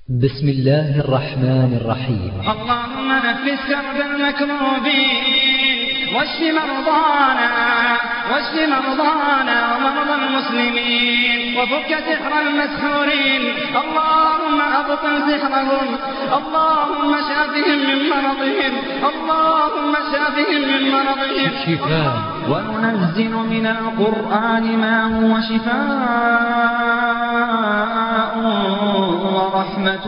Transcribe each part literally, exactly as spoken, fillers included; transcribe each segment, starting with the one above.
بسم الله الرحمن الرحيم. اللهم نفس كرب المكروبين واشف مرضانا واشف مرضانا ومرضى المسلمين وفك سحر المسحورين. اللهم أبطل سحرهم، اللهم شافهم من مرضهم، اللهم شافهم من مرضهم. شفاء. وننزل من القرآن ما هو شفاء ورحمة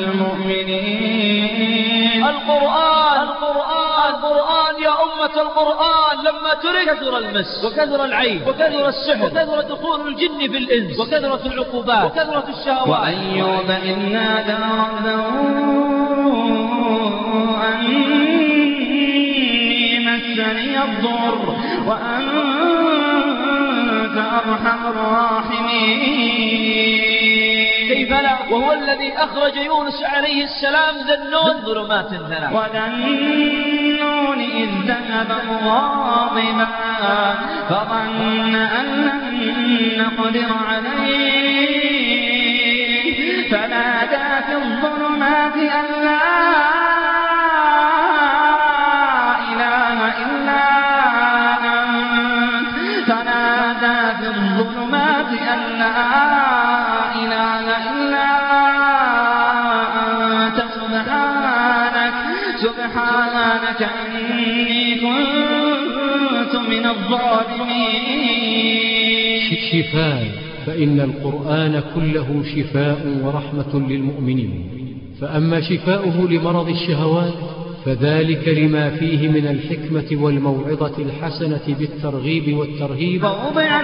للمؤمنين. القرآن القرآن القرآن يا أمة القرآن لما ترك كثر المس وكثر العين وكثر السحر وكثر دخول الجن في الإنس وكثرة العقوبات وكثرة الشهوات. وأيوب إذ نادى ربه أني مسني الضر وأنت أرحم الراحمين. كيف لا وهو الذي أخرج يونس عليه السلام ذنون ظلمات ثلاث. وذنون إذ ذهب مغاضبا فظن أن لن نقدر عليه فنادى في الظلمات أن لا إله إلا أنت فنادى في الظلمات أن لا إله إلا أنت سبحانك سبحانك إني كنت من الظالمين. شفاء، فإن القرآن كله شفاء ورحمة للمؤمنين. فأما شفاؤه لمرض الشهوات فذلك لما فيه من الحكمة والموعظة الحسنة بالترغيب والترهيب. ووضع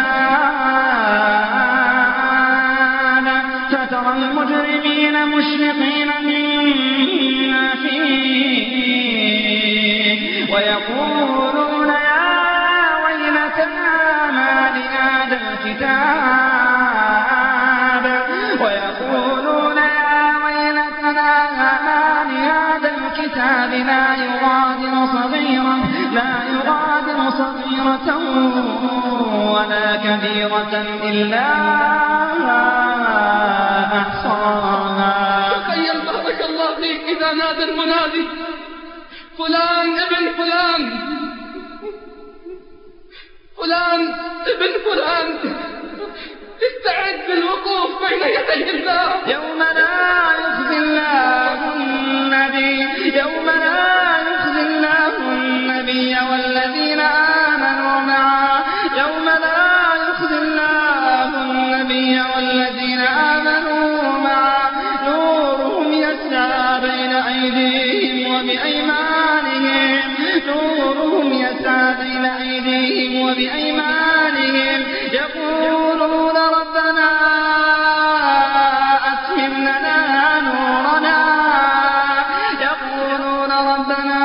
الكتاب فترى المجرمين مشفقين مما فيه ويقولون يا ويلتنا ما لهذا الكتاب ويقولون يا ويلتنا ما لهذا الكتاب لا يغادر صغيرة لا يغادر صغيرة ولا كبيرة إلا أحصاها. تخيل بارك الله فيك إذا نادى المنادي فلان ابن فلان فلان ابن فلان استعد للوقوف بين يدي الله. يوم لا يخزي الله النبي يوم لا يخزي الله النبي والذين آمنوا معه يوم لا يخزي الله النبي والذين آمنوا معه نورهم يسعى بين أيديهم وبأيمانهم نورهم يسعى بين أيديهم وبأيمانهم يقولون ربنا أتمم لنا نورنا يقولون ربنا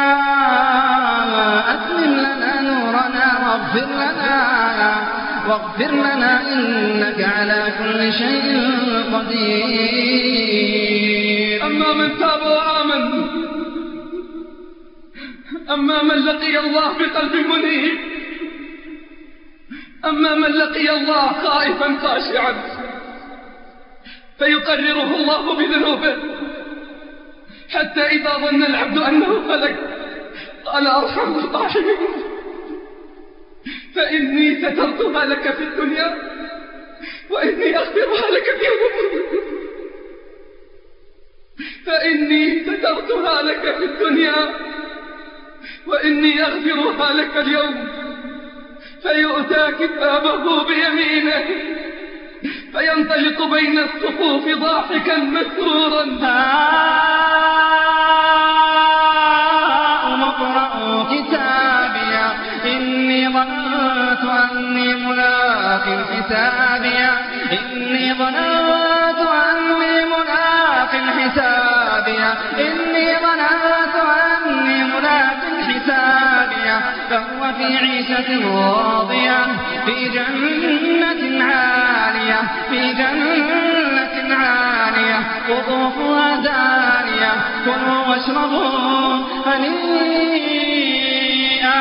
أتمم لنا نورنا واغفر لنا واغفر لنا إنك على كل شيء قدير. أما من تاب وآمن أما من لقي الله بقلب منيب أما من لقي الله خائفا خاشعا فيقرره الله بذنوبه حتى إذا ظن العبد أنه هلك قال أرحم الراحمين فإني سترتها لك في الدنيا وإني أغفرها لك اليوم فإني سترتها لك في الدنيا وإني أغفرها لك اليوم. فيؤتى كتابه بيمينه فينطلق بين الصفوف ضاحكا مسرورا. هاؤم اقرءوا كتابيه إني ظننت أني ملاق حسابيه إني ظننت أني ملاق حسابيه إني ظننت أني ملاق حسابيه فهو في عيشة راضية في جنة عالية في جنة عالية قطوفها دانية كلوا واشربوا هنيئا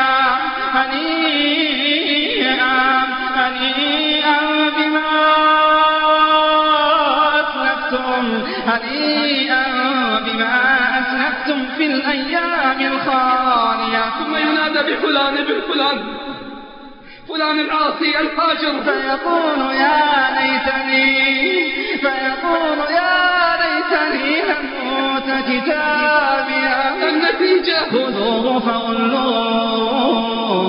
هنيئا هنيئا بما أسلفتم هنيئا بما أسلفتم في الأيام الخالية. ثم ينادى بفلان ابن فلان فلان العاصي الفاجر فيقول يا ليتني فيقول يا ليتني لم أوت كتابيا. النتيجة خذوه فغلوه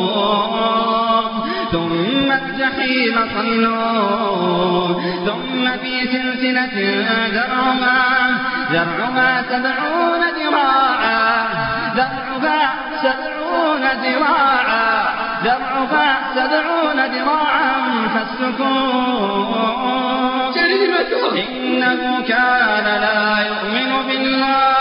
ثم الجحيم صلوه ثم في سلسلة ذرعها ذرعها سبعون ذراعا ذرعها سبعون ذراعا ذرعها سبعون ذراعا فاسلكوه إنه كان لا يؤمن بالله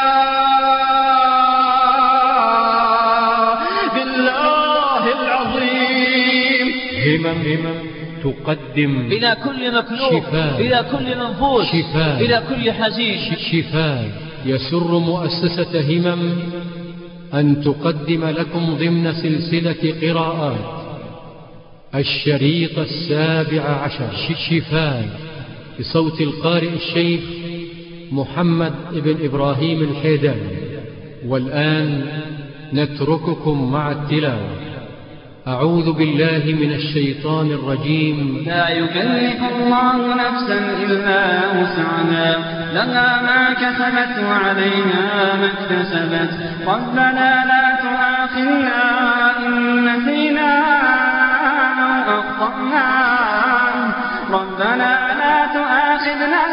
بالله العظيم. همم همم تقدم إلى كل مكلوب شفاء إلى كل منفوس شفاء إلى كل حزين شفاء. يسر مؤسسة همم أن تقدم لكم ضمن سلسلة قراءات الشريط السابع عشر شفاء بصوت القارئ الشيخ محمد بن إبراهيم الحيداني. والآن نترككم مع التلاوة. أعوذ بالله من الشيطان الرجيم. لا يكلف الله نفسا إلا وسعها لها ما كسبت وعليها ما اكتسبت ربنا لا تؤاخذنا إن نسينا أو أخطأنا ربنا لا تؤاخذنا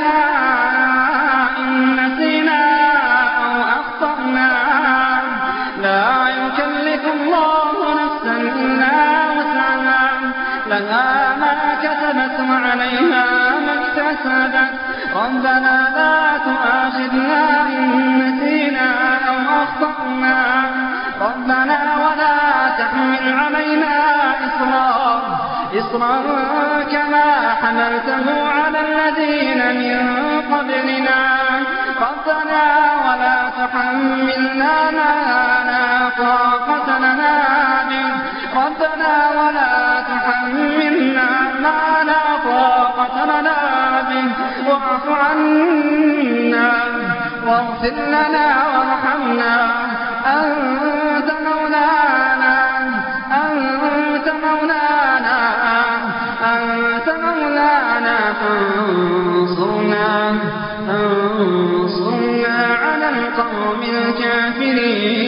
إن نسينا أو أخطأنا لا يكلف الله نفسا إلا وسعها لها ما كسبت وعليها ما اكتسبت ربنا لا تؤاخذنا إن نسينا أو أخطأنا ربنا ولا تحمل علينا إصرا إصرا كما حملته على الذين من قبلنا ربنا ولا تحملنا ما لا طاقة لنا به ربنا ولا تحملنا ما لا طاقة لنا به واعف عنا واغفر لنا وارحمنا أنت مولانا أنت مولانا أنت مولانا فانصرنا فانصرنا على القوم الكافرين.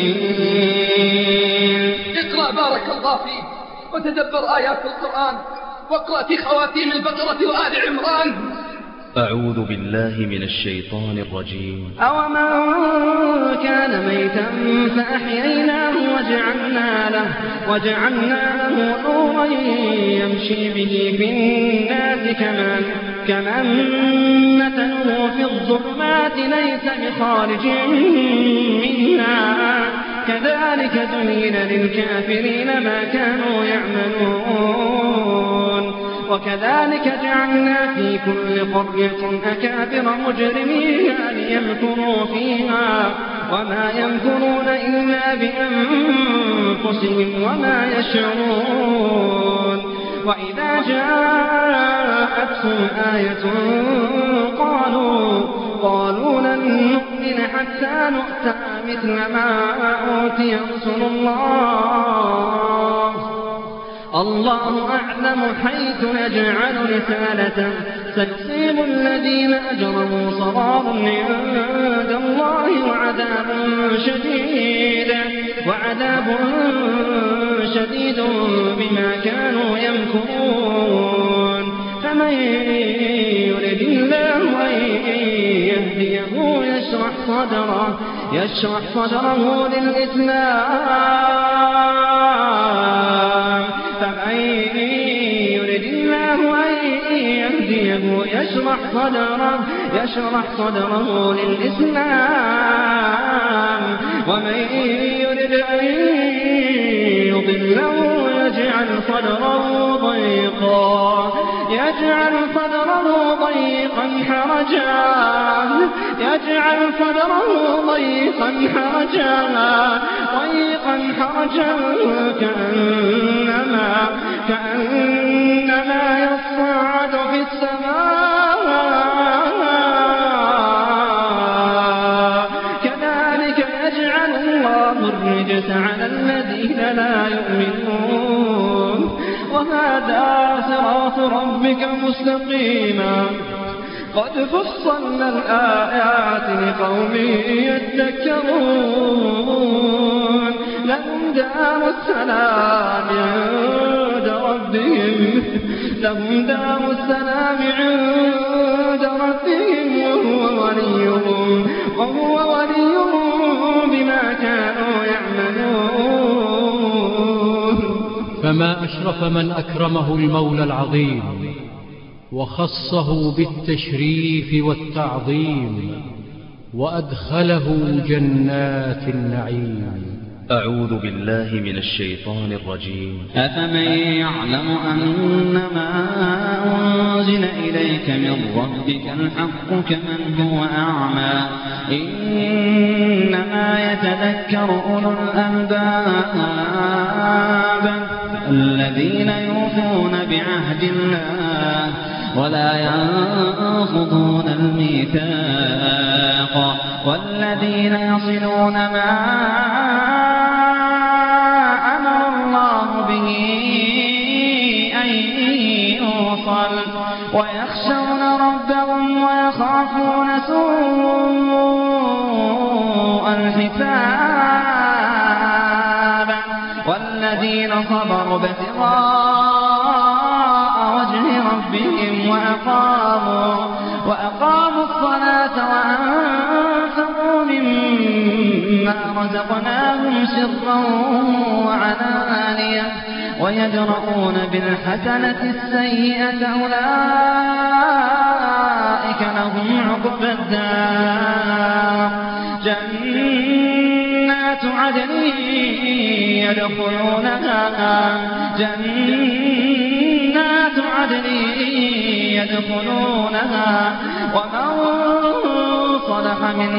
اقرأ بارك الله فيك وتدبر آيات القرآن واقرأ في خواتيم البقرة وآل عمران. أعوذ بالله من الشيطان الرجيم. أومن كان ميتا فأحييناه وجعلنا له, وجعلنا له نورا يمشي به في الناس كمن, كمن مثله في الظلمات ليس بخارج منها كذلك زين للكافرين ما كانوا يعملون وكذلك جعلنا في كل قرية أكابر مجرميها ليمكروا فيها وما يمكرون إلا بأنفسهم وما يشعرون. وإذا جاءتهم آية قالوا قالوا لن نؤمن حتى نؤتى مثل ما أوتي رسل الله الله أعلم حيث يجعل رسالته سيصيب الذين أجرموا صغار عند الله وعذاب شديد وعذاب شديد بما كانوا يمكرون. فمن يرد الله أن يهديه يشرح صدره يشرح صدره للإسلام فمن يرد الله أن يهديه يشرح صدره يشرح صدره للإسلام ومن يرد أن يضله يجعل صدره ضيقا يجعل صدره ضيقا حرجا يجعل صدره ضيقا حرجا ضيقا حرجا كأنما كأنما يصعد في السماء صراط ربك مستقيما قد فصلنا الآيات لقوم يذكرون لهم دار السلام عند ربهم لهم دار السلام عند ربهم وهو وليهم وهو وليهم بما كانوا يعملون. فما أشرف من أكرمه المولى العظيم وخصه بالتشريف والتعظيم وأدخله جنات النعيم. أعوذ بالله من الشيطان الرجيم. أفمن يعلم أنما أنزل إليك من ربك الحق كمن هو أعمى إنما يتذكر أولو الألباب الذين يوفون بعهد الله ولا ينقضون الميثاق والذين يصلون ما أمر الله به أن يوصل ويخشون ربهم ويخافون سوء الحساب والذين صبروا ابتغاء وجه ربهم وأقاموا وأقاموا الصلاة وأنفقوا مما رزقناهم سرا وعلانية ويدرؤون بالحسنة السيئة أولئك لهم عقبى الدار جنات عدن يدخلونها جنات عدن يدخلونها ومن صلح من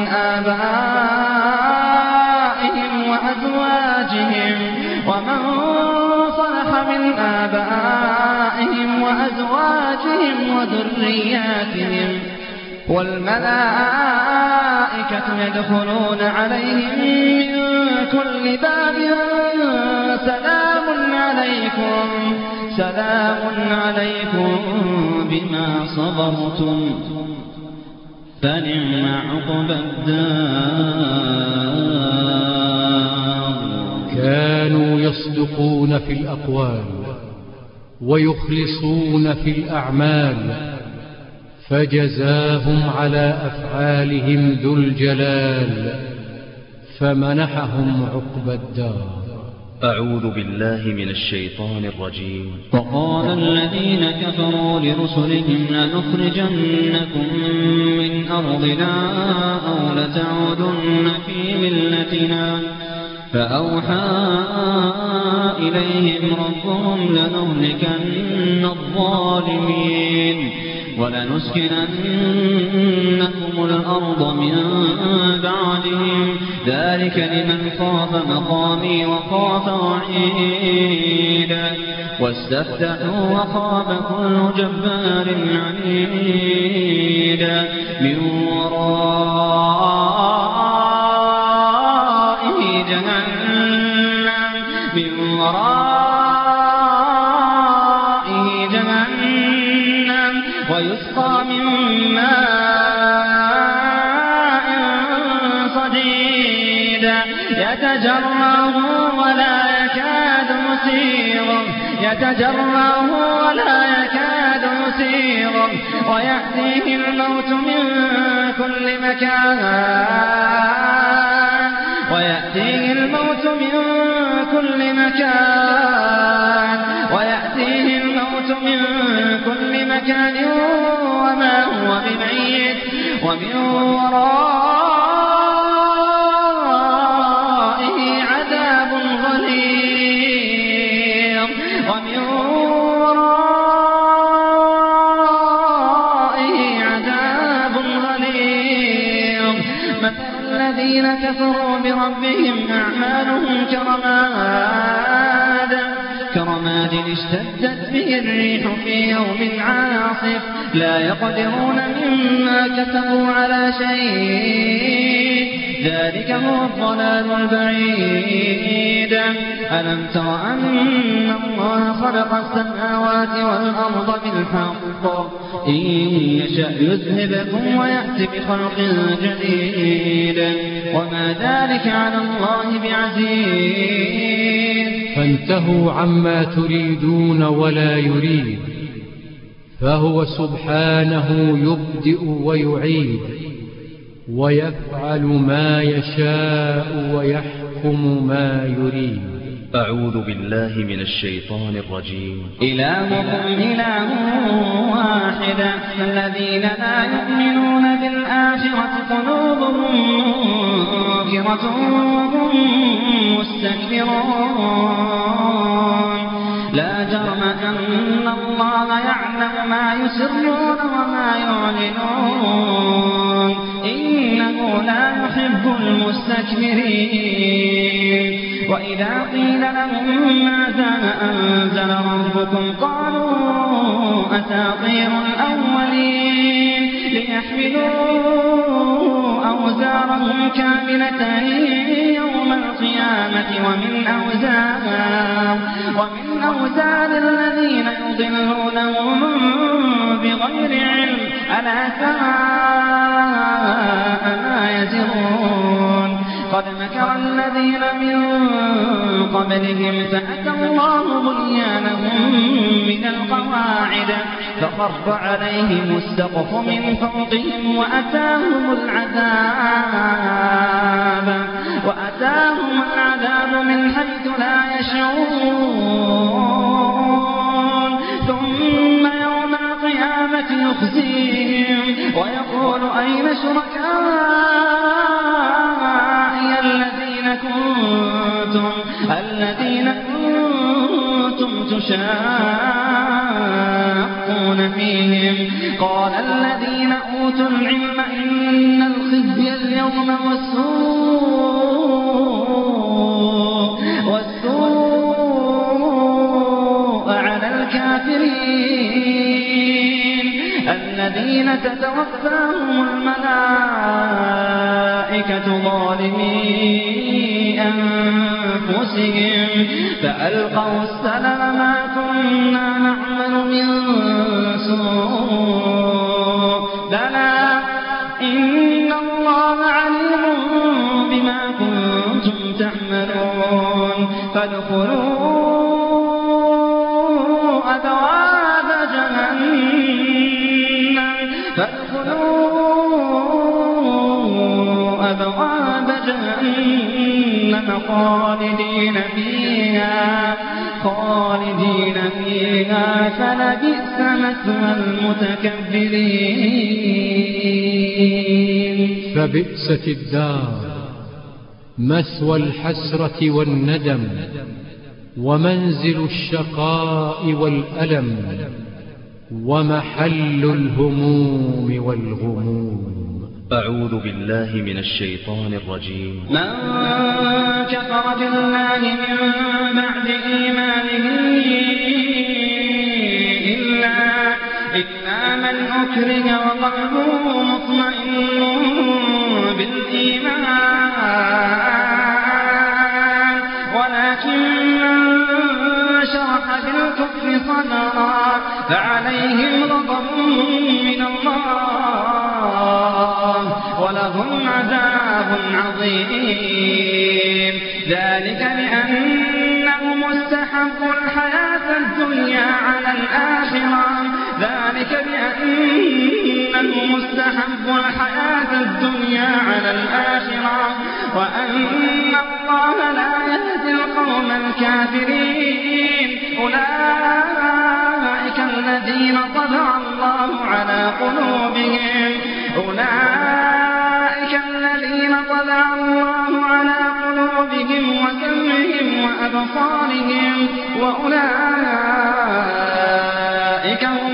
آبائهم وأزواجهم ومن صلح من آبائهم وأزواجهم وذرياتهم والملائكة يدخلون عليهم من كل باب سلام عليكم سلام عليكم بما صبرتم فنعم عقبى الدار. كانوا يصدقون في الأقوال ويخلصون في الأعمال فجزاهم على أفعالهم ذو الجلال فمنحهم عقبى الدار. أعوذ بالله من الشيطان الرجيم. وقال الذين كفروا لرسلهم لنخرجنكم من أرضنا أو لتعودن في ملتنا فأوحى إليهم ربهم لنهلكن الظالمين ولنسكننكم الأرض من بعدهم ذلك لمن خاف مقامي وخاف وعيد واستفتحوا وخاب كل جبار عنيد من ورائه جهنم من ورائه جهنم ويسقى من ماء صديد يتجرعه ولا يكاد يسيغه يتجرعه ولا يكاد يسيغه ويأتيه الموت من كل مكان ويأتيه الموت من كل مكان ويأتيه الموت من كل مكان وما هو بميت ومن ورائه عذاب غليظ ومن ورائه عذاب غليظ. مثل الذين كفروا بربهم أعمالهم كرماد كرماد اشتدت به الريح في يوم عاصف لا يقدرون مما كسبوا على شيء ذلك هو الضلال البعيد. ألم تر أن الله خلق السماوات والأرض بالحق إن يشأ يذهبكم ويأتي بخلق جديد وما ذلك على الله بعزيز. فانتهوا عما تريدون ولا يريد، فهو سبحانه يبدئ ويعيد ويفعل ما يشاء ويحكم ما يريد. أعوذ بالله من الشيطان الرجيم. إلهكم إله واحد فالذين لا يؤمنون بالآخرة قلوبهم منكرة وهم مستكبرون. لا جرم أن الله يعلم ما يسرون وما يعلنون إنه لا يحب المستكبرين. وإذا قيل لهم ماذا أنزل ربكم قالوا أساطير الأولين ليحملوا أوزارهم كاملة يوم القيامة ومن أوزار ومن أوزار الذين يضلونهم بغير علم ألا ساء ما يزرون. قد مكر الذين من قبلهم فأتى الله بنيانهم من القواعد فخر عليهم السقف من فوقهم وأتاهم العذاب وأتاهم العذاب من حيث لا يشعرون. ثم يوم القيامة يخزيهم ويقول أين شركائي الذين كنتم الذين كنتم تشاقون فيهم. قال الذين أوتوا العلم إن الخزي اليوم والسوء والسوء على الكافرين الذين تتوفاهم الملائكة ظالمي أنفسهم فألقوا السلم ما كنا نعمل من سوء بلى إن الله عليم بما كنتم تعملون. فادخلوا أبواب جهنم فادخلوا أبواب جهنم خالدين فيها خالدين فيها فلبئس مثوى المتكبرين. فبئست الدار مثوى الحسرة والندم ومنزل الشقاء والألم ومحل الهموم والغموم. أعوذ بالله من الشيطان الرجيم. من كفر بالله من بعد إيمانه إلا, إلا من أكره وقلبه مطمئن بالإيمان ولكن من شرح بالكفر صدرا فعليهم غضب من الله ولهم عذاب عظيم. ذلك بأنهم استحبوا الحياة الدنيا على الآخرة ذلك بأنهم استحبوا الحياة الدنيا على الآخرة وأن الله لا يهدي القوم الكافرين. أولئك الذين طبع الله على قلوبهم أولئك الذين طبع الله على قلوبهم وسمعهم وأبصارهم وأولئك هم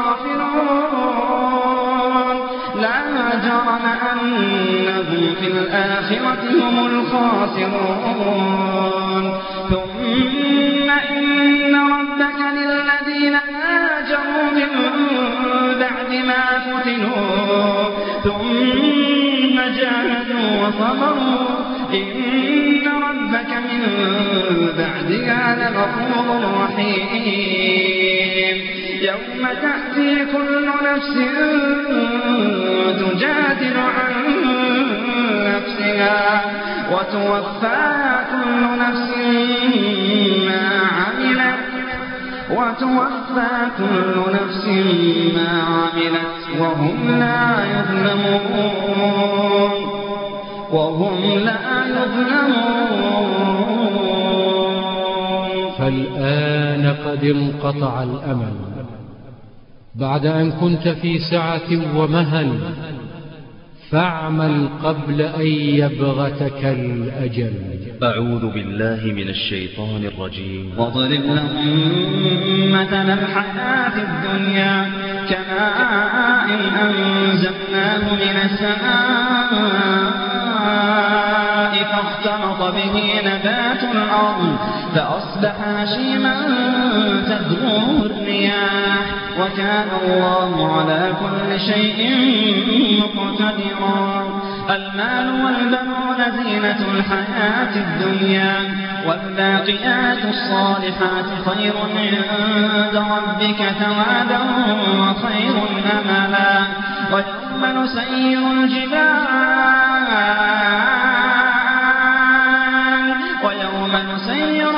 الغافلون. لا جرم أنهم في الآخرة هم الخاسرون. ثم إن ربك للذين هاجروا من بعد ما فتنوا ثم جاهدوا وصبروا إن ربك من بعدها لغفور رحيم يوم تأتي كل نفس تجادل عن نفسها وتوفى كل نفس ما عملت وتوفى كل نفس ما عملت وهم لا يظلمون وهم لا يظلمون. فالآن قد انقطع الأمل بعد أن كنت في سعة ومهل، فاعمل قبل أن يبغتك الأجل. أعوذ بالله من الشيطان الرجيم. واضرب لهم مثل الحياة الدنيا كماء أنزلناه من السماء فاختلط به نبات الأرض فأصبح هشيما تذروه الرياح وكان الله على كل شيء مقتدرا. المال والبنون زينة الحياة الدنيا والباقيات الصالحات خير عند ربك ثوابا وخير أملا. ويوم نسير الجبال ويوم نسير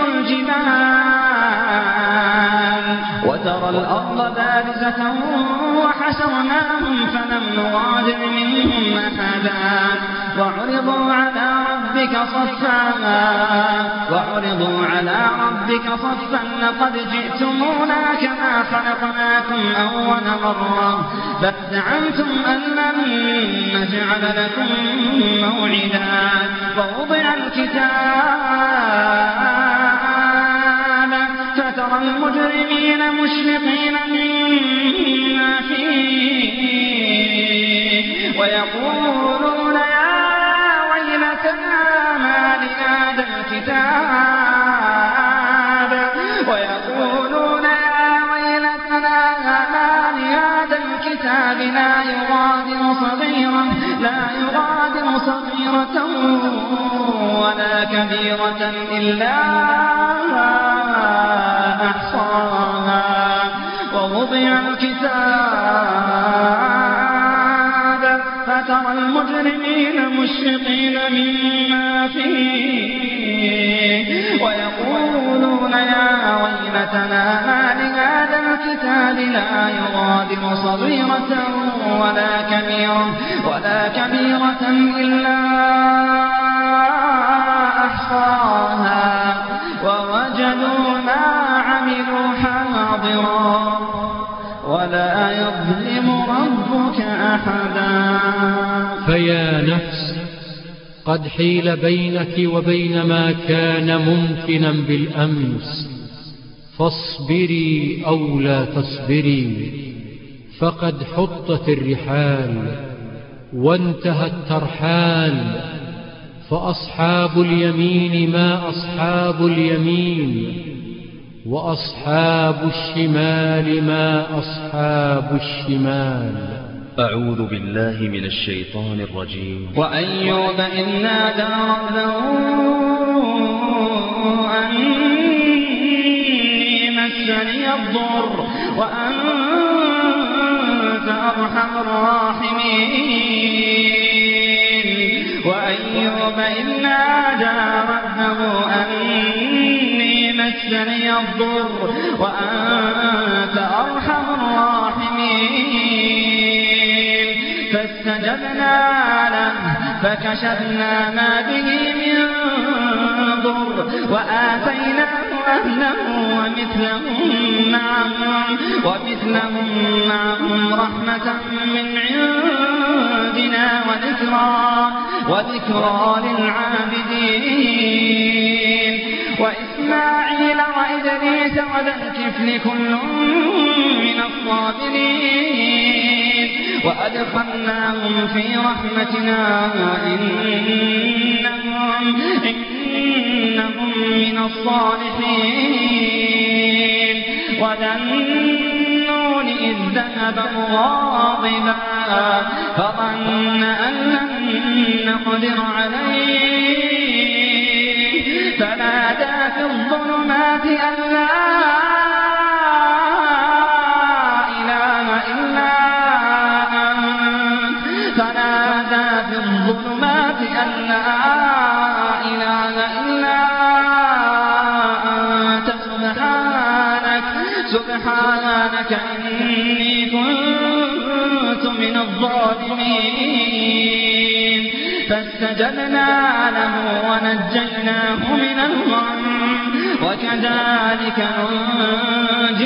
الجبال وترى الأرض بارزة وحشرناهم فلم نغادر منهم أحدا وعرضوا على ربك صفا وعرضوا على ربك صفا لقد جئتمونا كما خلقناكم أول مرة بل زعمتم أن لن نجعل لكم موعدا. ووضع الكتاب فترى المجرمين مشفقين مما فيه ويقولون يا ويلتنا ما لهذا الكتاب ويقولون يا ويلتنا ما لهذا الكتاب لا يغادر صغيرة لا يغادر صغيرة ولا كبيرة إلا أحصاها. ووضع الكتاب فترى المجرمين مشفقين مما فيه ويقولون يا ويلتنا ما لهذا الكتاب لا يغادر صغيرة ولا كبيرة ولا كبيرة إلا أحصاها ووجدوا ما عملوا حاضرا ولا يظلم ربك أحدا. فيا نفس قد حيل بينك وبين ما كان ممكنا بالأمس، فاصبري أو لا تصبري، فقد حطت الرحال وانتهى الترحال. فأصحاب اليمين ما أصحاب اليمين، وأصحاب الشمال ما أصحاب الشمال. أعوذ بالله من الشيطان الرجيم. وأيوب إذ نادى ربه أني مسني الضر وأنت أرحم الراحمين. وأيوب إذ نادى ربه أني مسني الضر وأنت أرحم الراحمين. فاستجبنا له فكشفنا ما به من ضر وآتيناه أهله ومثلهم معهم ومثلهم معهم رحمة من عندنا وذكرى وذكرى للعابدين. وإسماعيل وإدريس وذا الكفل كل من الصابرين وأدخلناهم في رحمتنا إنهم, إنهم من الصالحين. وذا النون إذ ذهب مغاضبا فظن أن لن يقدر عليه فنادى في الظلمات أن لا إله إلا أنت فنادى في الظلمات أن لا إله إلا أنت سبحانك سبحانك إني كنت من الظالمين فاستجبنا له ونجيناه من الغم وكذلك ننجي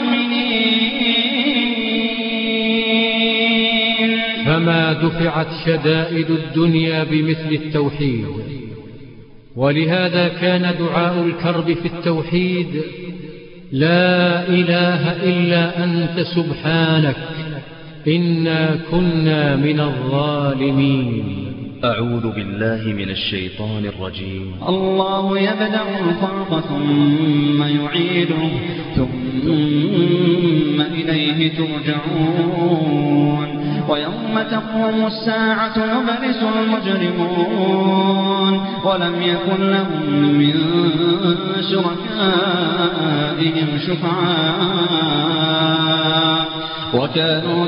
المؤمنين. فما دفعت شدائد الدنيا بمثل التوحيد، ولهذا كان دعاء الكرب في التوحيد لا إله إلا أنت سبحانك إنا كنا من الظالمين. أعوذ بالله من الشيطان الرجيم. الله يبدأ الخلق ثم يعيده ثم إليه ترجعون ويوم تقوم الساعة يبلس المجرمون ولم يكن لهم من شركائهم شفعاء وكانوا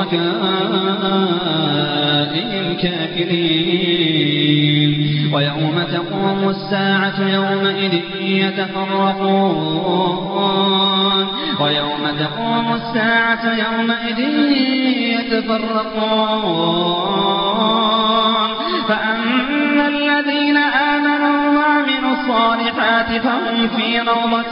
بشركائهم كافرين ويوم تقوم الساعة يومئذ يتفرقون ويوم تقوم الساعة يومئذ يتفرقون فأما الذين آمنوا وعملوا الصالحات فهم في روضة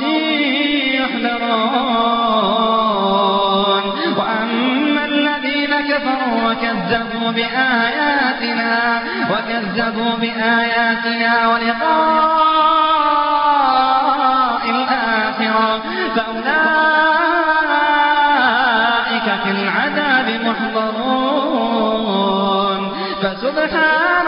يحبرون وأما الذين كفروا وكذبوا بآياتنا وكذبوا بآياتنا ولقاء الآخرة فأولئك في العذاب محضرون فسبحان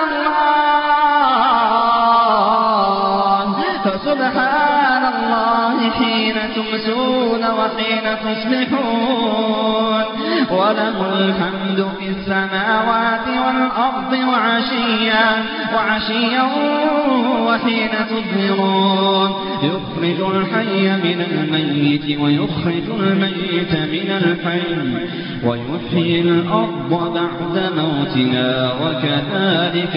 الله فسبحان الله حين تمسون وحين تصبحون وله الحمد في السماوات والأرض وعشيا وعشيا وحين تظهرون يخرج الحي من الميت ويخرج الميت من الحي ويحيي الأرض بعد موتها وكذلك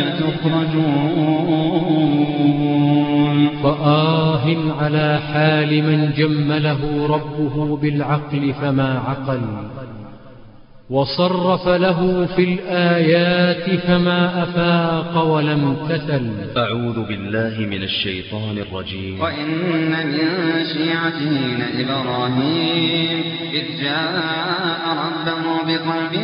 تخرجون. وآه على حال من جمله ربه بالعقل فما عقل وصرف له في الآيات فما أفاق ولم تثل. أعوذ بالله من الشيطان الرجيم. وإن من شيعته لإبراهيم إذ جاء ربه بقلب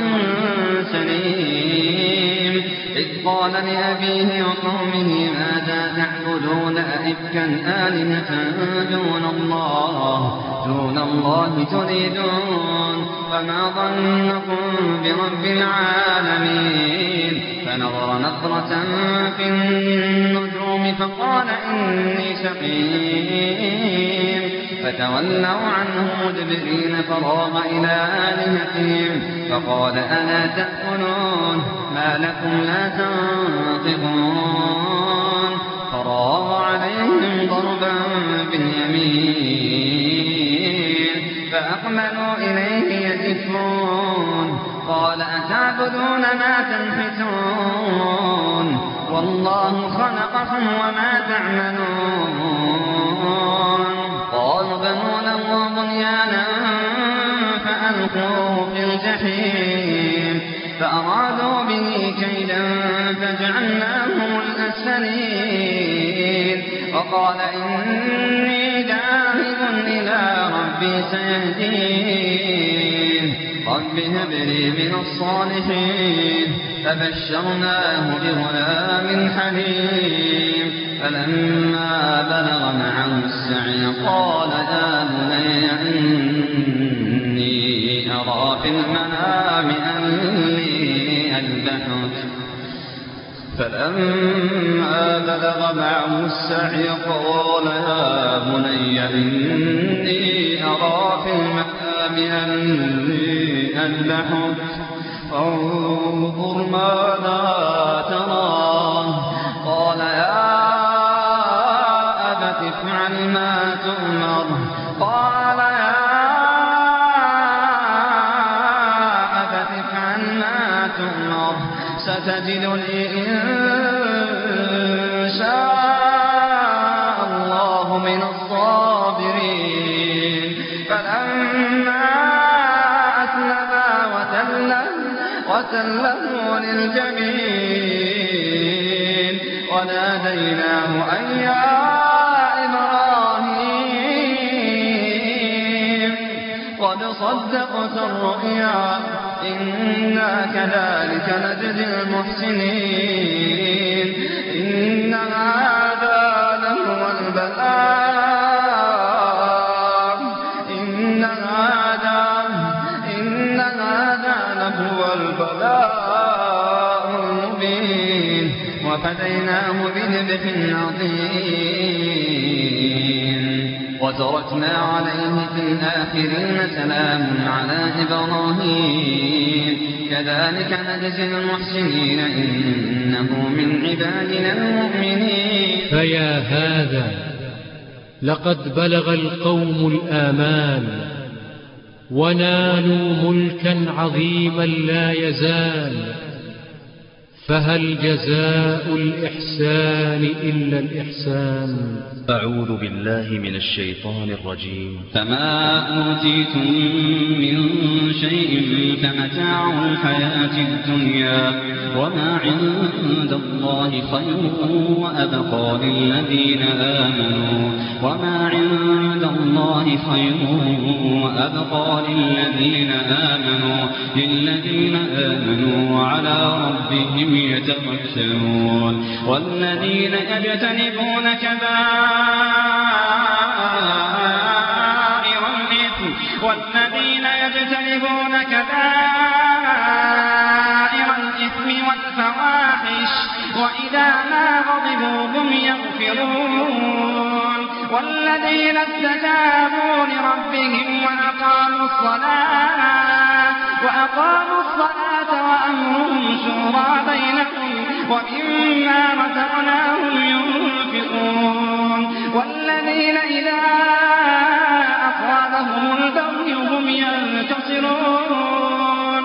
سليم إذ قال لأبيه وقومه ماذا تعبدون أئفكا آلهة دون الله دون الله تريدون فما ظنكم برب العالمين فنظر نظرة في النجوم فقال إني سقيم فتولوا عنه مدبرين فراغ إلى آلهتهم فقال ألا تأكلون ما لكم لا تنطقون فراغ عليهم ضربا باليمين فأقبلوا إليه يزفون قال أتعبدون ما تنحتون والله خلقكم وما تعملون قالوا بنوا له بنيانا فألقوه في الجحيم فأرادوا به كيدا فجعلناهم الأسفلين وقال إني ذاهب إلى ربي سيهدين رب هب لي من الصالحين فبشرناه بغلام حليم فلما بلغ معه السعي قال يا بني إني أرى في المنام أني أذبحك فلما بلغ معه السعي قال يا بني إني أرى في المنام أني أذبحك فانظر ماذا ترى ستجدني إن شاء الله من الصابرين فلما أسلما وتله للجبين وناديناه أن يا إبراهيم قد صدقت الرؤيا إنا كذلك نجزي المحسنين إن هذا لهو البلاء إن هذا إن هذا لهو البلاء المبين وفديناه بذبح عظيم وتركنا عليه في الآخرين سلام على إبراهيم كذلك نجزي المحسنين إنه من عبادنا المؤمنين. فيا هذا لقد بلغ القوم الآمال ونالوا ملكا عظيما لا يزال فهل جزاء الإحسان إلا الإحسان. أعوذ بالله من الشيطان الرجيم. فما أوتيتم من شيء فمتاع الحياة الدنيا وما عند الله خير وأبقى للذين آمنوا وما عند الله خير وأبقى للذين آمنوا للذين آمنوا وعلى ربهم يتوكلون والذين يجتنبون كبائر الإثم والذين يجتنبون كبائر الإثم والفواحش وإذا ما غضبوا هم يغفرون والذين استجابوا لربهم وأقاموا الصلاة وأقاموا الصلاة وأمرهم شورى بينهم ومما رزقناهم ينفقون والذين إذا أصابهم البغي هم ينتصرون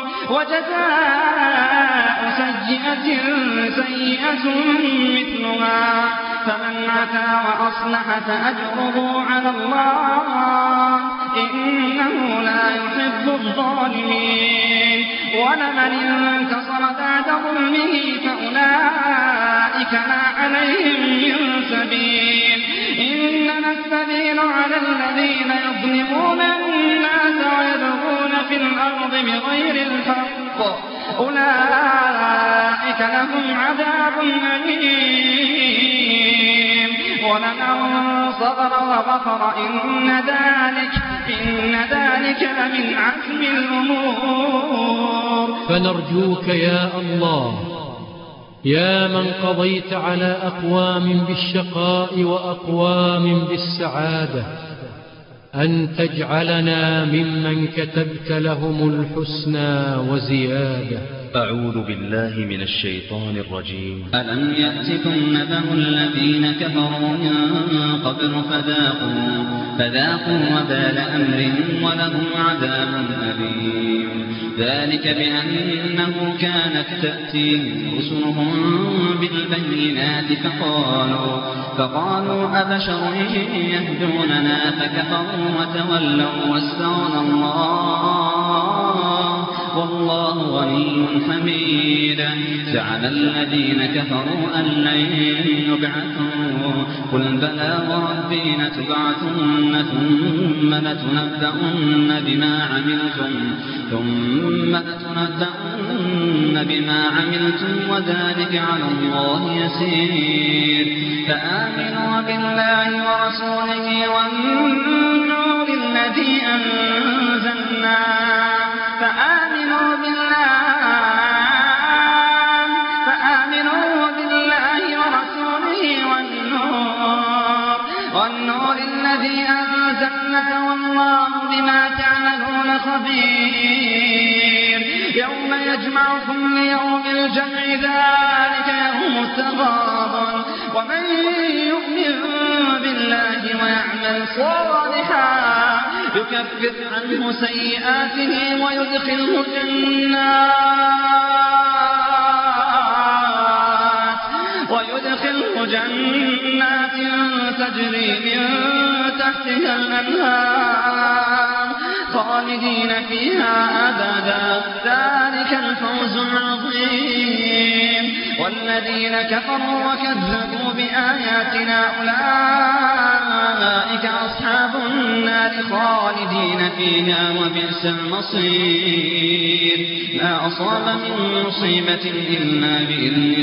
وجزاء سيئة سيئة مثلها فمن عفا وأصلح فأجره على الله إنه لا يحب الظالمين ولمن انتصر بعد ظلمه فأولئك ما عليهم من سبيل إنما السبيل على الذين يظلمون الناس ويبغون في الأرض بغير الحق أولئك لهم عذاب أليم ولمن صبر وغفر إن ذلك إن ذلك لمن عزم الأمور. فنرجوك يا الله يا من قضيت على أقوام بالشقاء وأقوام بالسعادة أن تجعلنا ممن كتبت لهم الحسنى وزيادة. أعوذ بالله من الشيطان الرجيم. ألم يأتكم نبأ الذين كفروا من قبل فذاقوا فذاقوا وبال أمرهم ولهم عذاب أليم ذلك بأنه كانت تأتيهم رسلهم بالبينات فقالوا فقالوا أبشر يهدوننا فكفروا وتولوا واستغنى الله والله غني حميد. زعم الذين كفروا أن لن يبعثوا قل بلى وربي لتبعثن ثم لتنبؤن بما عملتم ثم لتنبؤن بما عملتم وذلك على الله يسير. فآمنوا بالله ورسوله والنور الذي أنزلنا فآمنوا بالله فآمنوا بالله ورسوله والنور والنور الذي أنزلنا والله بما تعملون خبير. يوم يجمعكم ليوم الجمع ذلك يوم التغابن ومن يؤمن بالله ويعمل صالحا يكفر عنه سيئاته ويدخله جنات جنات تجري من تحتها الأنهار خالدين فيها أبدا ذلك الفوز العظيم والذين كفروا وكذبوا بآياتنا أولئك أصحاب النار خالدين فيها وبئس المصير ما أصاب من مصيبة إلا بإذن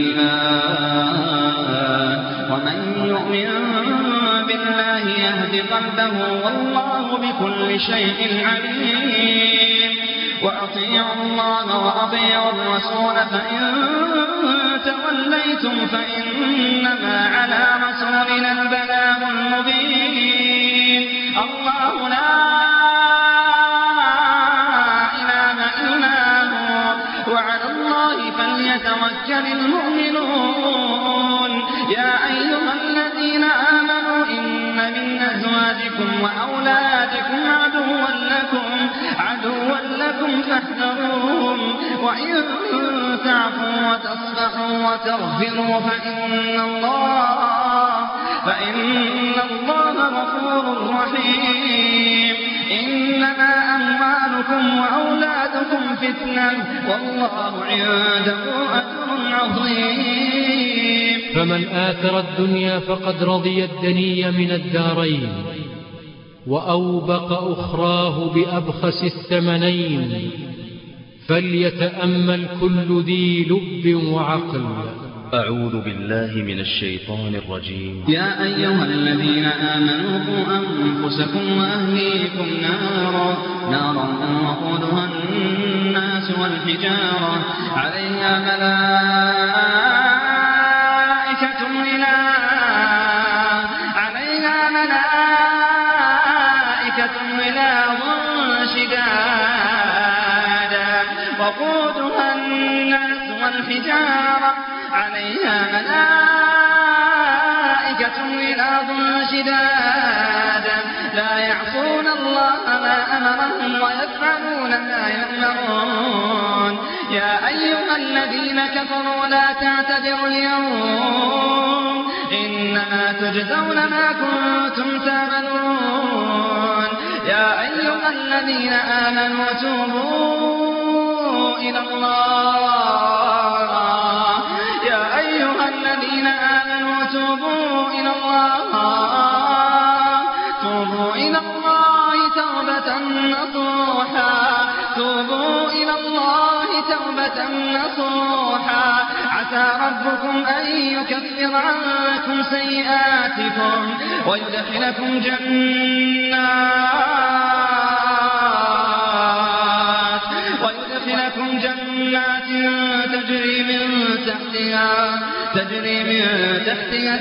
الله ومن يؤمن بالله يهد قلبه والله بكل شيء عليم وأطيعوا الله وأطيعوا الرسول فإن توليتم فإنما على رسولنا البلاغ المبين الله لا إله إلا هو وعلى الله فليتوكل المؤمنون يا أيها الذين آمنوا إن من أزواجكم وأولادكم عدوا لكم عدوا لكم فاحذروهم وإن تعفوا وتصفحوا وتغفروا فإن الله فإن الله غفور رحيم إنما أموالكم وأولادكم فتنة والله عنده أجر عظيم فمن آثر الدنيا فقد رضي الدني من الدارين وأوبق أخراه بأبخس الثمنين فليتأمل كل ذي لب وعقل. أعوذ بالله من الشيطان الرجيم. يا أيها الذين آمنوا قوا أنفسكم وأهليكم نارا نارا وقودها الناس والحجارة عليها ملائكة غلاظ عليها ملائكة غلاظ شداد وقودها الناس والحجارة عليها ملائكة غلاظ شداد لا يعصون الله ما أمرهم ويفعلون ما يؤمرون يا أيها الذين كفروا لا تعتذروا اليوم إنما تجزون ما كنتم تعملون يا أيها الذين آمنوا توبوا إلى الله يا أيها الذين آمنوا توبوا إلى الله توبوا إلى الله توبة نصوحا توبوا إلى الله توبة نصوحا عسى ربكم أن يكفر عنكم سيئاتكم ويدخلكم جنات ويدخلكم جنات تجري من تحتها تجري من تحتها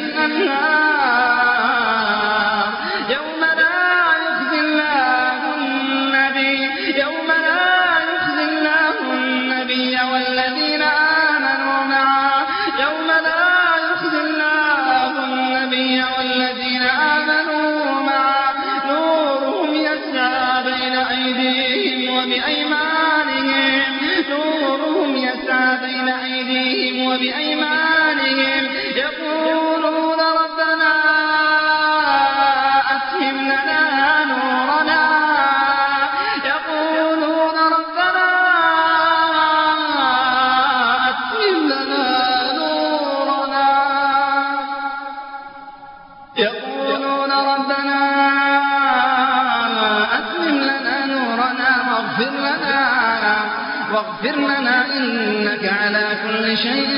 الأنهار يوم لا يخزي الله النبي يوم لا يخزي الله النبي والذين آمنوا معه يوم لا يخزي الله النبي والذين آمنوا معه نورهم يسعى بين أيديهم وبأيمانهم نورهم يسعى بين أيديهم وبأيمانهم يقولون ربنا أتمم لنا نورنا يقولون ربنا أتمم لنا نورنا يقولون ربنا أتمم لنا نورنا واغفر لنا واغفر لنا إنك على كل شيء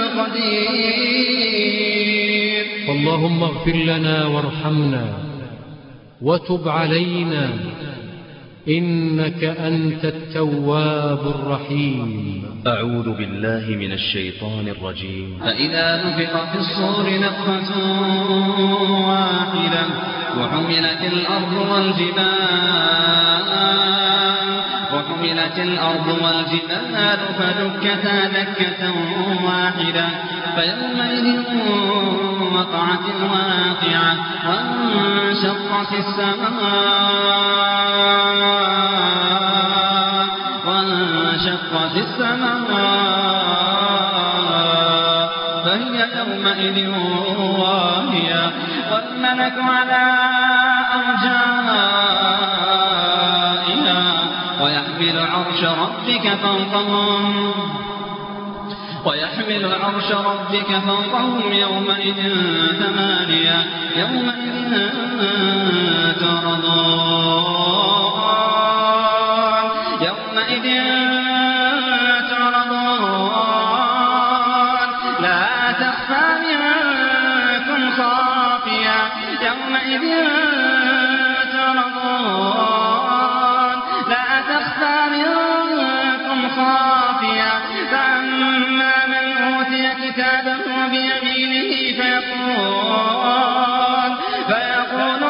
قدير. اللهم اغفر لنا وارحمنا وتب علينا إنك أنت التواب الرحيم. أعوذ بالله من الشيطان الرجيم. فإذا نفخ في الصور نفخة واحدة وحملت الأرض والجبال وحملت الأرض والجبال فدكتا دكة واحدة فيومئذ وقعت الواقعة وانشقت السماء وانشقت السماء فهي فهي يومئذ واهية والملك على أرجائها ويحمل عرش ربك فوقهم ويحمل عرش ربك فوقهم يومئذ ثمانية يومئذ تعرضون يومئذ تعرضون لا تخفى منكم خافية يومئذ تعرضون لا تخفى منكم خافية فأما من أوتي كتابه بيمينه فيقول فيقول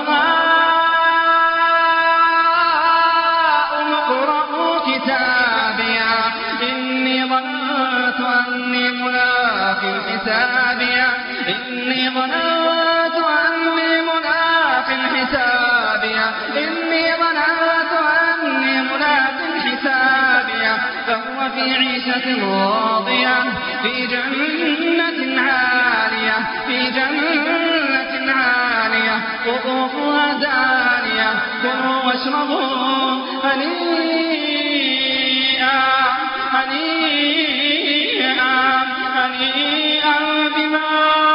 هاؤم اقرءوا كتابيه إني ظننت أني ملاق حسابيه إني ظننت أني ملاق حسابيه إني ظننت أني ملاق حسابيه فهو في عيشة راضية في جنة عالية في جنة عالية قطوفها دانية كلوا واشربوا هنيئا هنيئا هنيئا بما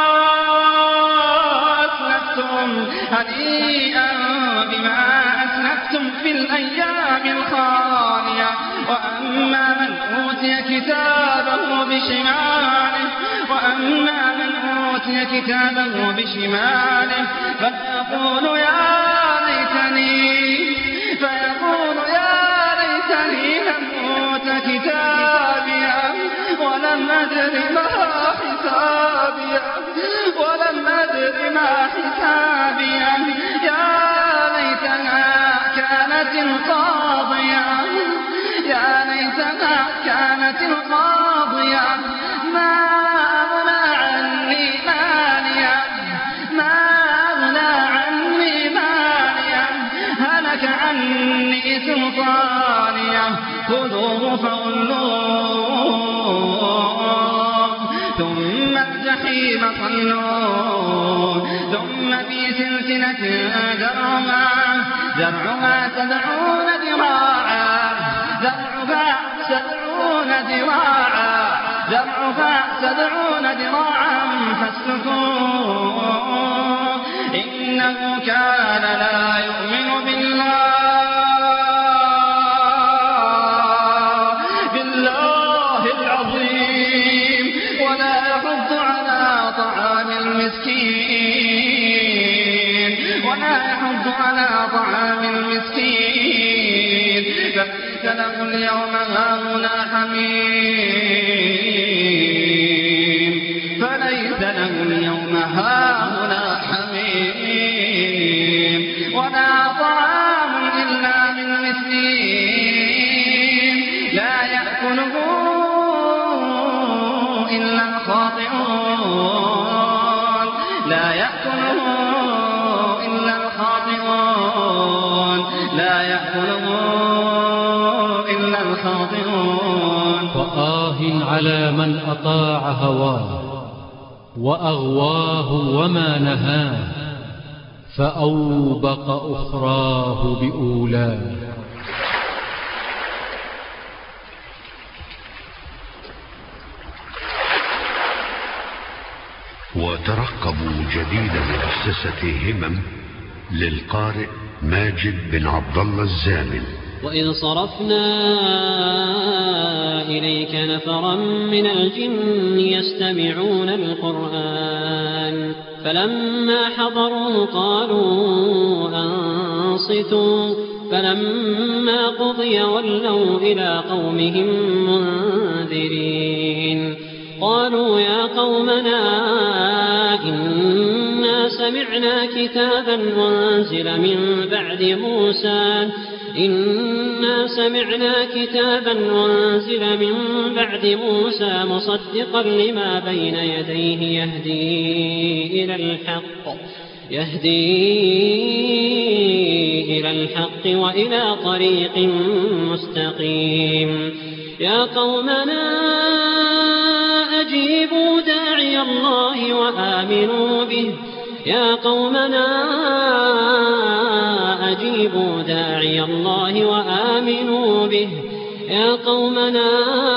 أسلفتم هنيئا بما أسلفتم في الأيام الخالية وأما من أوتي كتابه بشماله وأما من أوتي كتابه بشماله فيقول يا ليتني فيقول يا ليتني لم أوت كتابيه ولم أدر ما حسابيه ولم أدر ما حسابيه يا ليتها كانت القاضية يا ليتها كانت القاضية ما أغنى عني ماليا ما أغنى عني ماليا هلك عني سلطانيا خذوه فغلوه ثم الجحيم صلوه ثم في سلسلة ذرعها ذرعها سبعون ذراعا ذرعها سبعون ذراعا ذرعها سبعون ذراعا فاسلكوه إنه كان لا يؤمن بالله بالله العظيم ولا يحض على طعام المسكين ولا يحض على طعام المسكين فليس له اليوم هاهنا حميم فليس له اليوم هاهنا حميم ولا طعام إلا من مسكين لا يأكله إلا الخاطئون لا يأكله إلا الخاطئون لا يأكله إلا الخاطئون وآه على من أطاع هواه وأغواه وما نهاه فأوبق أخراه بأولاه. وترقبوا جديد مؤسسة همم للقارئ ماجد بن عبد الله الزامل. وإذ صرفنا إليك نفرا من الجن يستمعون القرآن فلما حضروا قالوا أنصتوا فلما قضي ولوا إلى قومهم منذرين قالوا يا قومنا إنا سمعنا كتابا أنزل من بعد موسى إنا سمعنا كتابا أنزل من بعد موسى مصدقا لما بين يديه يهدي إلى الحق يهدي إلى الحق وإلى طريق مستقيم يا قومنا أجيبوا داعي الله وآمنوا به يا قومنا أجيبوا داعي الله وآمنوا به يا قومنا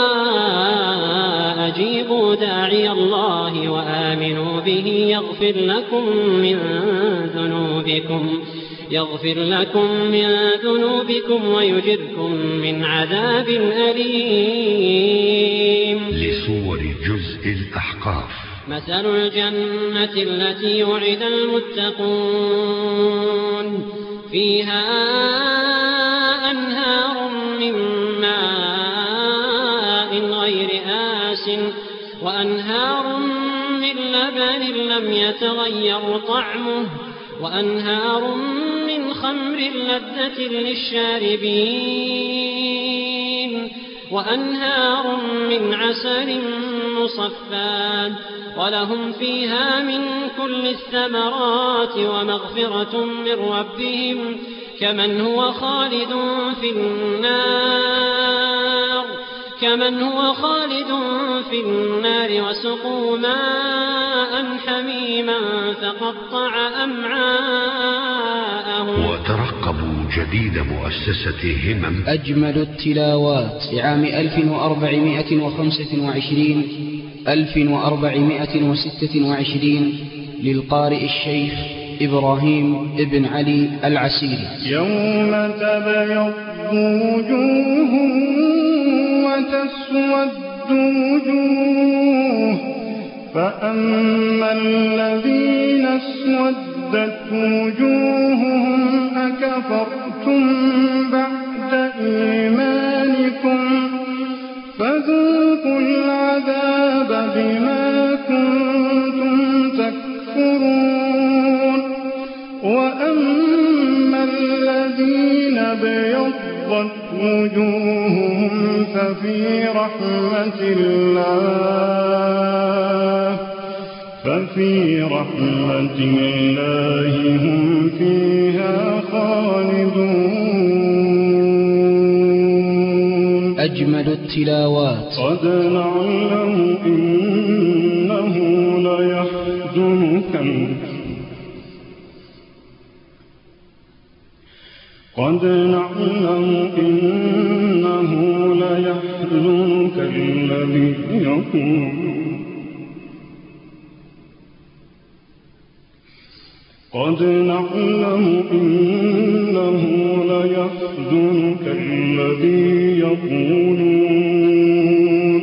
أجيبوا داعي الله وآمنوا به يغفر لكم من ذنوبكم يغفر لكم من ذنوبكم ويجركم من عذاب أليم. لسور جزء الأحقاف. مثل الجنة التي وعد المتقون فيها أنهار من ماء غير آس وأنهار من لبن لم يتغير طعمه وأنهار من خمر لذة للشاربين وأنهار من عسل مصفى ولهم فيها من كل الثمرات ومغفرة من ربهم كمن هو خالد في النار كمن هو خالد في النار وسقوا ماء حميما فقطع أمعاءهم. وترقبوا جديد مؤسسة همم أجمل التلاوات لعام ألف وأربعمائة وخمسة وعشرين ألف وأربعمائة وستة وعشرين للقارئ الشيخ إبراهيم ابن علي العسيري. يوم تبيض وجوه وتسود وجوه فأما الذين اسودت وجوههم أكفرتم بعد إيمانكم فذوقوا العذاب بما كنتم تكفرون وأما الذين ابيضت وجوههم ففي رحمة الله ففي رحمة الله هم فيها خالدون. أجمل التلاوات. قد نعلم إنه ليحزنك قد نعلم إنه ليحزنك الذي يقول قد نعلم إنه ليحزنك الذي يقولون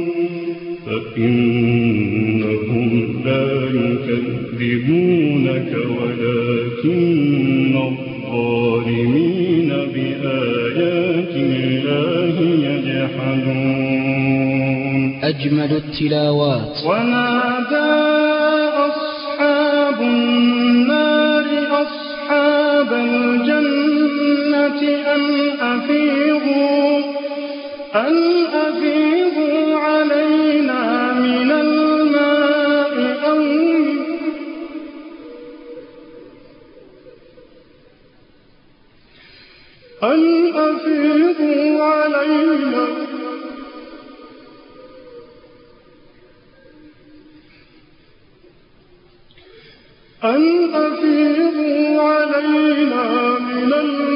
فإنهم لا يكذبونك ولكن الظالمين بآيات الله يجحدون. أجمل التلاوات. ونادى أصحاب النار أصحاب الجنة أن أفيضوا أن أفيضوا علينا من الماء أو أن أفيضوا علينا أن أفيضوا علينا من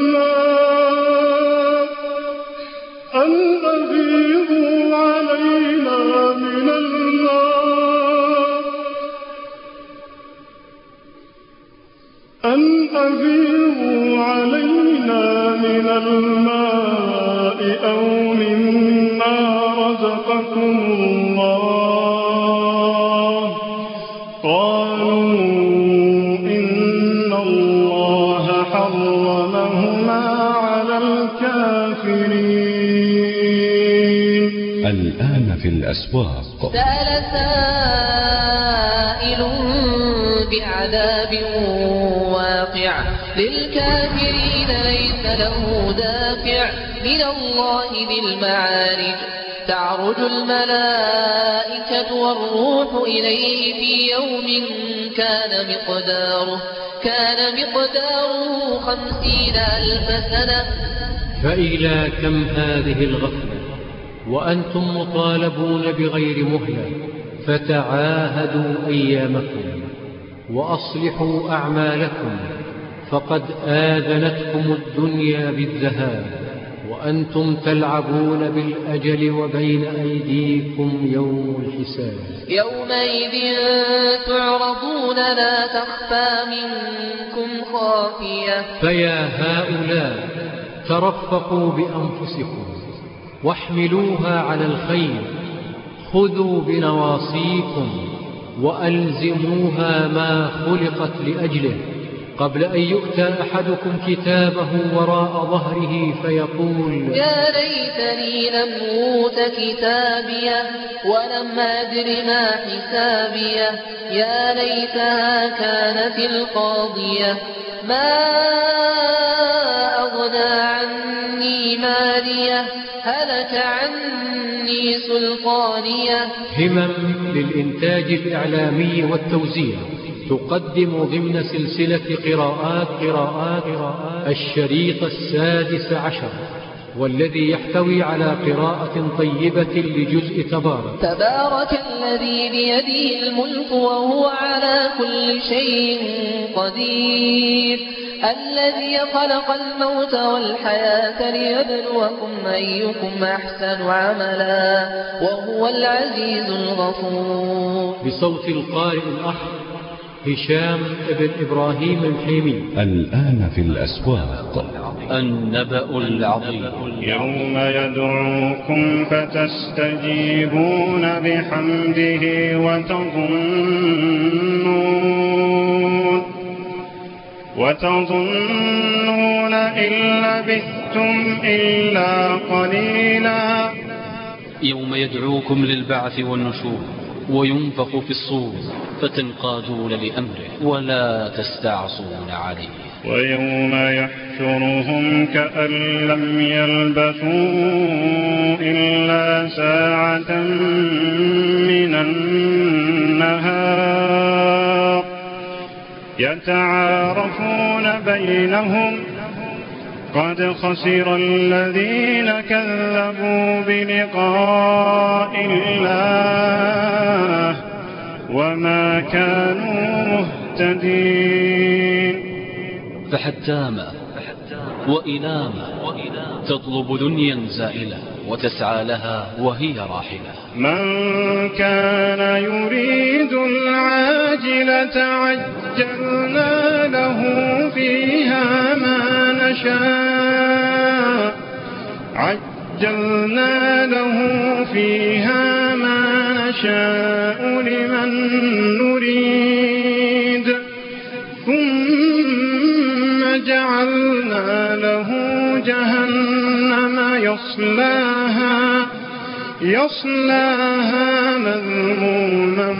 الماء أن أفيضوا علينا من الماء أن أفيضوا علينا من الماء أو مما رزقكم الله قالوا إن الله حرمهما على الكافرين. الآن في الأسواق. سأل سائل بعذاب واقع للكافرين ليس له دافع من الله ذي المعارج تعرج الملائكة والروح إليه في يوم كان مقداره كان مقداره خمسين ألف سنة. فإلى كم هذه الغفلة وأنتم مطالبون بغير مهلة فتعاهدوا أيامكم وأصلحوا أعمالكم، فقد آذنتكم الدنيا بالذهاب وأنتم تلعبون بالأجل وبين أيديكم يوم الحساب. يومئذ تعرضون لا تخفى منكم خافية. فيا هؤلاء ترفقوا بأنفسكم واحملوها على الخير، خذوا بنواصيكم وألزموها ما خلقت لأجله، قبل أن يؤتى أحدكم كتابه وراء ظهره فيقول يا ليتني لم أوت كتابيه ولم أدر ما حسابيه، يا ليتها كانت القاضية ما أغنى عني ماليه هلك عني سلطانيه. همم للإنتاج الإعلامي والتوزيع تقدم ضمن سلسلة قراءات قراءات الشريط السادس عشر، والذي يحتوي على قراءة طيبة لجزء تبارك. تبارك الذي بيده الملك وهو على كل شيء قدير، الذي خلق الموت والحياة ليبلوكم أيكم أحسن عملا وهو العزيز الغفور. بصوت القارئ الأخ هشام بن إبراهيم الحيمي. الآن في الأسواق النبأ العظيم. يوم يدعوكم فتستجيبون بحمده وتظنون وتظنون إن لبثتم إلا قليلا. يوم يدعوكم للبعث والنشور وينفخ في الصور فتنقادون لأمره ولا تستعصون عليه. ويوم يحشرهم كأن لم يلبثوا إلا ساعة من النهار يتعارفون بينهم قد خسر الذين كذبوا بلقاء الله وما كانوا مهتدين. فحتام وإلام تطلب دنيا زائلة وتسعى لها وهي راحلة. من كان يريد العاجلة عجلنا له فيها ما نشاء عجلنا له فيها ما نشاء لمن نريد ثم جعلنا له جهنم يصلاها يصلاها مذموما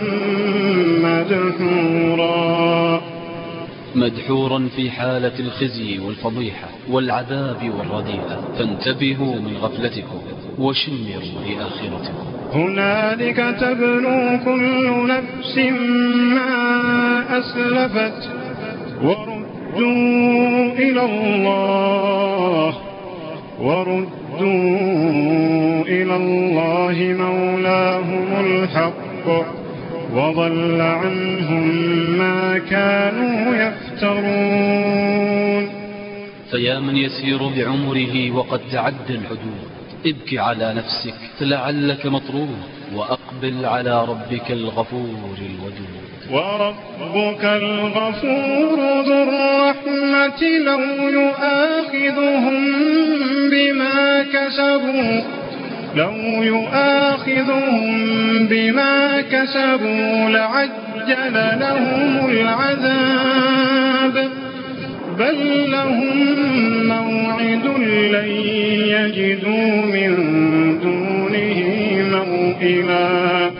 مدحورا. مدحورا في حالة الخزي والفضيحة والعذاب والرذيلة. فانتبهوا من غفلتكم وشمروا لآخرتكم. هنالك تبلو كل نفس ما أسلفت وردوا إلى الله وردوا إلى الله مولاهم الحق وضل عنهم ما كانوا يفترون. فيا من يسير بعمره وقد تعدى الحدود ابكي على نفسك لعلك مطرود وأقبل على ربك الغفور الودود. وربك الغفور ذو الرحمة لو يؤاخذهم بما كسبوا لو يؤاخذهم بما كسبوا لعجل لهم العذاب بل لهم موعد لن يجدوا من دونه موئلا.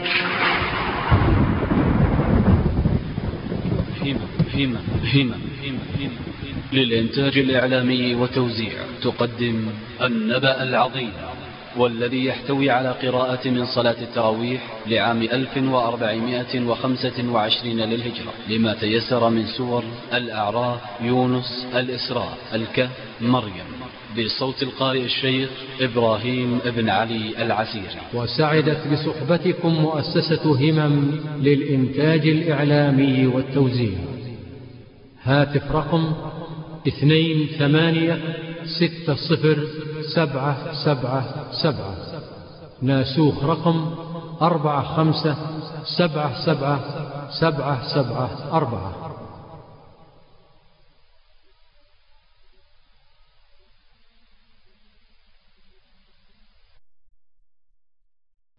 همم همم للإنتاج الإعلامي والتوزيع تقدم النبأ العظيم، والذي يحتوي على قراءة من صلاة التراويح لعام ألف وأربعمائة وخمسة وعشرين للهجرة لما تيسر من سور الأعراف، يونس، الإسراء، الكهف، مريم. بصوت القارئ الشيخ إبراهيم بن علي العسيري. وسعدت بصحبتكم مؤسسة همم للإنتاج الإعلامي والتوزيع. هاتف رقم اثنين ثمانية ستة صفر سبعة سبعة سبعة. ناسوخ رقم أربعة خمسة سبعة سبعة سبعة سبعة أربعة.